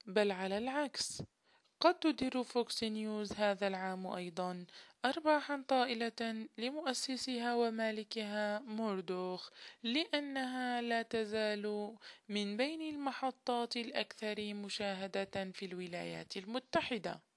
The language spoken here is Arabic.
بل على العكس، قد تدير فوكس نيوز هذا العام أيضا أرباحا طائلة لمؤسسها ومالكها موردوخ، لأنها لا تزال من بين المحطات الأكثر مشاهدة في الولايات المتحدة.